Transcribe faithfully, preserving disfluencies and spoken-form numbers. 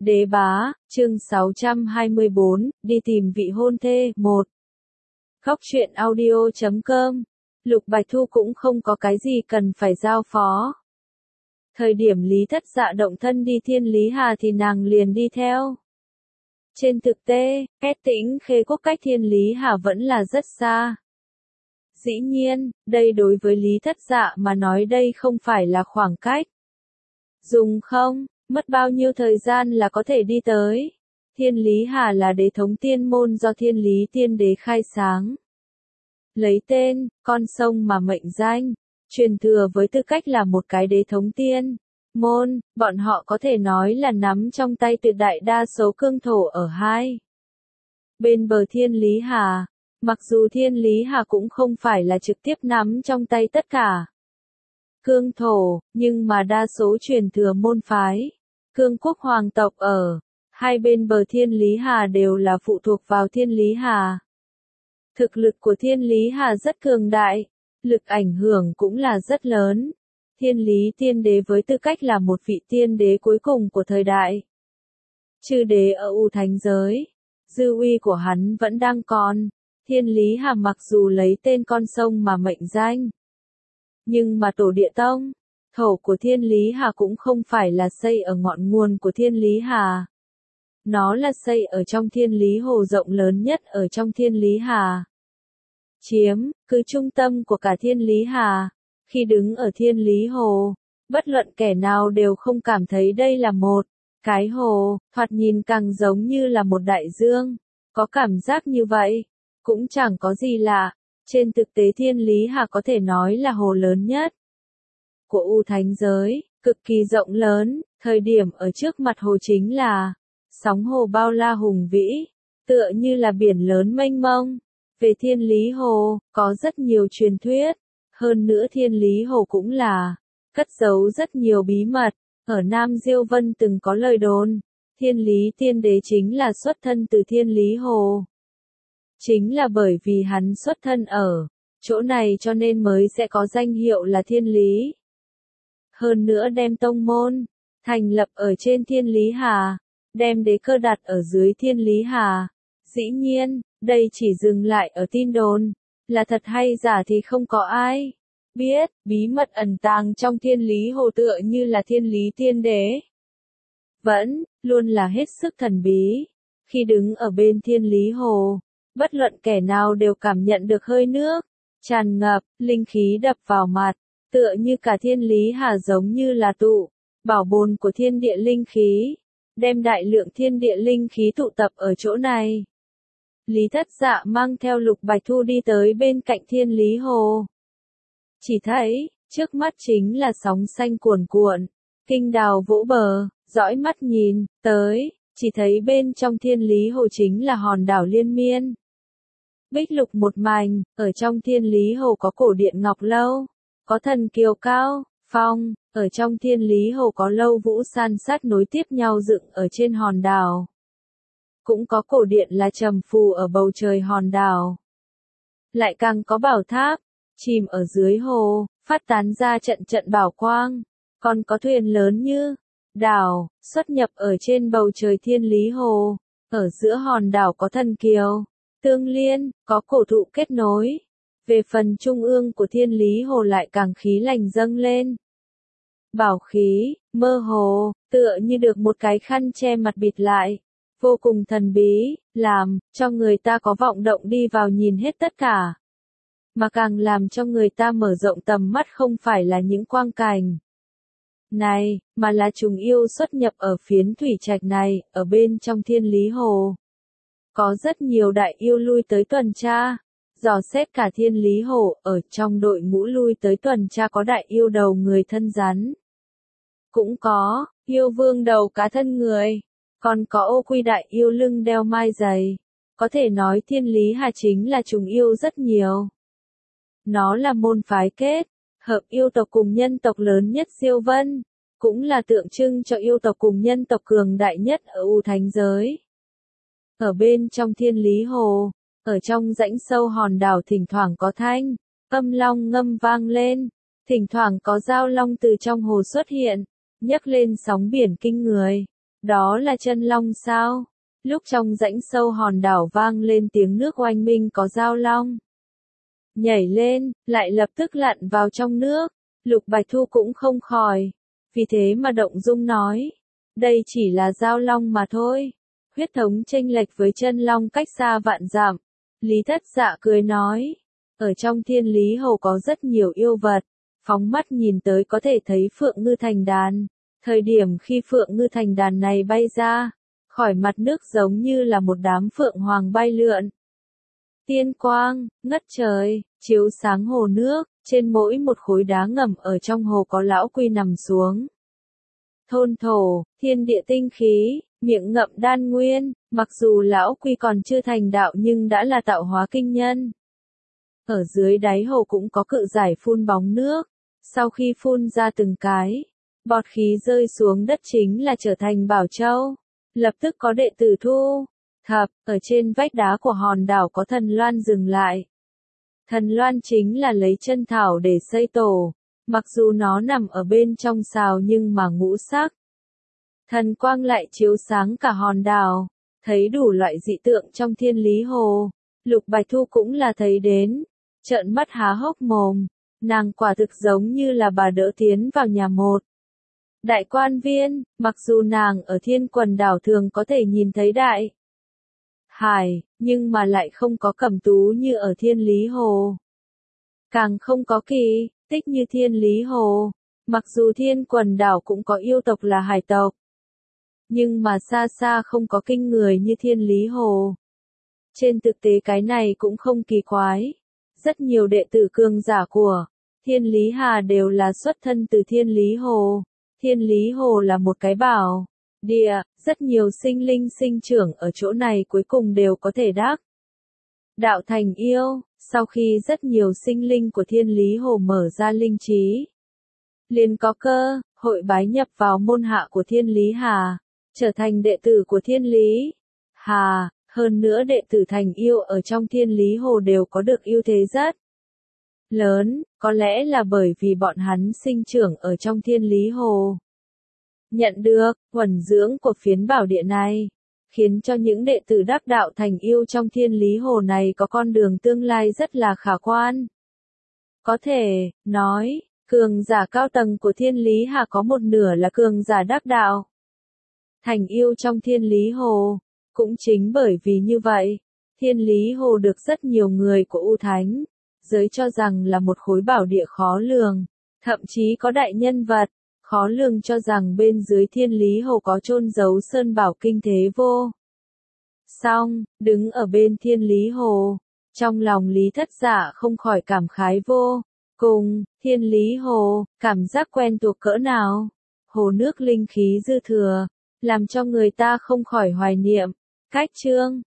Đế bá, chương sáu trăm hai mươi bốn, đi tìm vị hôn thê, một. Khóc chuyện audio chấm com. Lục Bạch Thu cũng không có cái gì cần phải giao phó. Thời điểm Lý Thất Dạ động thân đi Thiên Lý Hà thì nàng liền đi theo. Trên thực tế, Két Tĩnh Khê Quốc cách Thiên Lý Hà vẫn là rất xa. Dĩ nhiên, đây đối với Lý Thất Dạ mà nói đây không phải là khoảng cách. Dùng không, mất bao nhiêu thời gian là có thể đi tới. Thiên Lý Hà là đế thống tiên môn do Thiên Lý Tiên Đế khai sáng. Lấy tên, con sông mà mệnh danh, truyền thừa với tư cách là một cái đế thống tiên môn, bọn họ có thể nói là nắm trong tay tuyệt đại đa số cương thổ ở hai bên bờ Thiên Lý Hà. Mặc dù Thiên Lý Hà cũng không phải là trực tiếp nắm trong tay tất cả cương thổ, nhưng mà đa số truyền thừa môn phái, cương quốc hoàng tộc ở hai bên bờ Thiên Lý Hà đều là phụ thuộc vào Thiên Lý Hà. Thực lực của Thiên Lý Hà rất cường đại, lực ảnh hưởng cũng là rất lớn. Thiên Lý Tiên Đế với tư cách là một vị tiên đế cuối cùng của thời đại chư đế ở U Thánh giới, dư uy của hắn vẫn đang còn. Thiên Lý Hà mặc dù lấy tên con sông mà mệnh danh, nhưng mà tổ địa tông, thổ của Thiên Lý Hà cũng không phải là xây ở ngọn nguồn của Thiên Lý Hà. Nó là xây ở trong Thiên Lý Hồ rộng lớn nhất ở trong Thiên Lý Hà. Chiếm, cứ trung tâm của cả Thiên Lý Hà. Khi đứng ở Thiên Lý Hồ, bất luận kẻ nào đều không cảm thấy đây là một cái hồ, thoạt nhìn càng giống như là một đại dương. Có cảm giác như vậy, cũng chẳng có gì lạ. Trên thực tế Thiên Lý Hà có thể nói là hồ lớn nhất của U Thánh giới, cực kỳ rộng lớn, thời điểm ở trước mặt hồ chính là sóng hồ bao la hùng vĩ, tựa như là biển lớn mênh mông. Về Thiên Lý Hồ, có rất nhiều truyền thuyết, hơn nữa Thiên Lý Hồ cũng là cất giấu rất nhiều bí mật. Ở Nam Diêu Vân từng có lời đồn, Thiên Lý Tiên Đế chính là xuất thân từ Thiên Lý Hồ. Chính là bởi vì hắn xuất thân ở chỗ này cho nên mới sẽ có danh hiệu là Thiên Lý. Hơn nữa đem tông môn thành lập ở trên Thiên Lý Hà, đem đế cơ đặt ở dưới Thiên Lý Hà. Dĩ nhiên, đây chỉ dừng lại ở tin đồn, là thật hay giả thì không có ai biết. Bí mật ẩn tàng trong Thiên Lý Hồ tựa như là Thiên Lý Tiên Đế vẫn luôn là hết sức thần bí. Khi đứng ở bên Thiên Lý Hồ, bất luận kẻ nào đều cảm nhận được hơi nước tràn ngập, linh khí đập vào mặt, tựa như cả Thiên Lý Hà giống như là tụ bảo bồn của thiên địa linh khí, đem đại lượng thiên địa linh khí tụ tập ở chỗ này. Lý Thất Dạ mang theo Lục Bạch Thu đi tới bên cạnh Thiên Lý Hồ. Chỉ thấy, trước mắt chính là sóng xanh cuồn cuộn, kinh đào vỗ bờ, dõi mắt nhìn tới, chỉ thấy bên trong Thiên Lý Hồ chính là hòn đảo liên miên. Bích lục một mảnh, ở trong Thiên Lý Hồ có cổ điện ngọc lâu, có thần kiều cao phong, ở trong Thiên Lý Hồ có lâu vũ san sát nối tiếp nhau dựng ở trên hòn đảo. Cũng có cổ điện là trầm phù ở bầu trời hòn đảo. Lại càng có bảo tháp chìm ở dưới hồ, phát tán ra trận trận bảo quang. Còn có thuyền lớn như đảo xuất nhập ở trên bầu trời Thiên Lý Hồ. Ở giữa hòn đảo có thần kiều tương liên, có cổ thụ kết nối. Về phần trung ương của Thiên Lý Hồ lại càng khí lành dâng lên. Bảo khí, mơ hồ, tựa như được một cái khăn che mặt bịt lại. Vô cùng thần bí, làm cho người ta có vọng động đi vào nhìn hết tất cả. Mà càng làm cho người ta mở rộng tầm mắt không phải là những quang cảnh này, mà là trùng yêu xuất nhập ở phiến thủy trạch này, ở bên trong Thiên Lý Hồ. Có rất nhiều đại yêu lui tới tuần tra, dò xét cả Thiên Lý Hồ. Ở trong đội ngũ lui tới tuần tra có đại yêu đầu người thân rắn, cũng có yêu vương đầu cá thân người, còn có ô quy đại yêu lưng đeo mai dày. Có thể nói Thiên Lý Hà chính là trùng yêu rất nhiều. Nó là môn phái kết hợp yêu tộc cùng nhân tộc lớn nhất Diêu Vân, cũng là tượng trưng cho yêu tộc cùng nhân tộc cường đại nhất ở U Thánh giới. Ở bên trong Thiên Lý Hồ, ở trong rãnh sâu hòn đảo thỉnh thoảng có thanh âm long ngâm vang lên, thỉnh thoảng có dao long từ trong hồ xuất hiện, nhấc lên sóng biển kinh người. Đó là chân long sao? Lúc trong rãnh sâu hòn đảo vang lên tiếng nước oanh minh có giao long. Nhảy lên, lại lập tức lặn vào trong nước. Lục Bạch Thu cũng không khỏi. Vì thế mà động dung nói. Đây chỉ là giao long mà thôi. Huyết thống chênh lệch với chân long cách xa vạn dặm. Lý Thất Dạ cười nói. Ở trong Thiên Lý Hồ có rất nhiều yêu vật. Phóng mắt nhìn tới có thể thấy phượng ngư thành đàn. Thời điểm khi phượng ngư thành đàn này bay ra, khỏi mặt nước giống như là một đám phượng hoàng bay lượn. Tiên quang, ngất trời, chiếu sáng hồ nước, trên mỗi một khối đá ngầm ở trong hồ có lão quy nằm xuống. Thôn thổ, thiên địa tinh khí, miệng ngậm đan nguyên, mặc dù lão quy còn chưa thành đạo nhưng đã là tạo hóa kinh nhân. Ở dưới đáy hồ cũng có cự giải phun bóng nước, sau khi phun ra từng cái, bọt khí rơi xuống đất chính là trở thành bảo châu. Lập tức có đệ tử thu thập, ở trên vách đá của hòn đảo có thần loan dừng lại. Thần loan chính là lấy chân thảo để xây tổ, mặc dù nó nằm ở bên trong sào nhưng mà ngũ sắc. Thần quang lại chiếu sáng cả hòn đảo, thấy đủ loại dị tượng trong Thiên Lý Hồ. Lục Bạch Thu cũng là thấy đến, trợn mắt há hốc mồm, nàng quả thực giống như là bà đỡ tiến vào nhà một đại quan viên, mặc dù nàng ở Thiên Quần đảo thường có thể nhìn thấy đại hải, nhưng mà lại không có cẩm tú như ở Thiên Lý Hồ. Càng không có kỳ tích như Thiên Lý Hồ, mặc dù Thiên Quần đảo cũng có yêu tộc là hải tộc, nhưng mà xa xa không có kinh người như Thiên Lý Hồ. Trên thực tế cái này cũng không kỳ quái. Rất nhiều đệ tử cường giả của Thiên Lý Hà đều là xuất thân từ Thiên Lý Hồ. Thiên Lý Hồ là một cái bảo địa, rất nhiều sinh linh sinh trưởng ở chỗ này cuối cùng đều có thể đắc đạo thành yêu. Sau khi rất nhiều sinh linh của Thiên Lý Hồ mở ra linh trí, liền có cơ hội bái nhập vào môn hạ của Thiên Lý Hà, trở thành đệ tử của Thiên Lý Hà. Hơn nữa đệ tử thành yêu ở trong Thiên Lý Hồ đều có được ưu thế rất lớn, có lẽ là bởi vì bọn hắn sinh trưởng ở trong Thiên Lý Hồ. Nhận được huẩn dưỡng của phiến bảo địa này, khiến cho những đệ tử đắc đạo thành yêu trong Thiên Lý Hồ này có con đường tương lai rất là khả quan. Có thể nói, cường giả cao tầng của Thiên Lý Hà có một nửa là cường giả đắc đạo thành yêu trong Thiên Lý Hồ. Cũng chính bởi vì như vậy, Thiên Lý Hồ được rất nhiều người của U Thánh giới cho rằng là một khối bảo địa khó lường, thậm chí có đại nhân vật khó lường cho rằng bên dưới Thiên Lý Hồ có chôn giấu sơn bảo kinh thế vô song. Đứng ở bên Thiên Lý Hồ, trong lòng Lý Thất Dạ không khỏi cảm khái vô cùng. Thiên Lý Hồ, cảm giác quen thuộc cỡ nào, hồ nước linh khí dư thừa, làm cho người ta không khỏi hoài niệm. Cách chương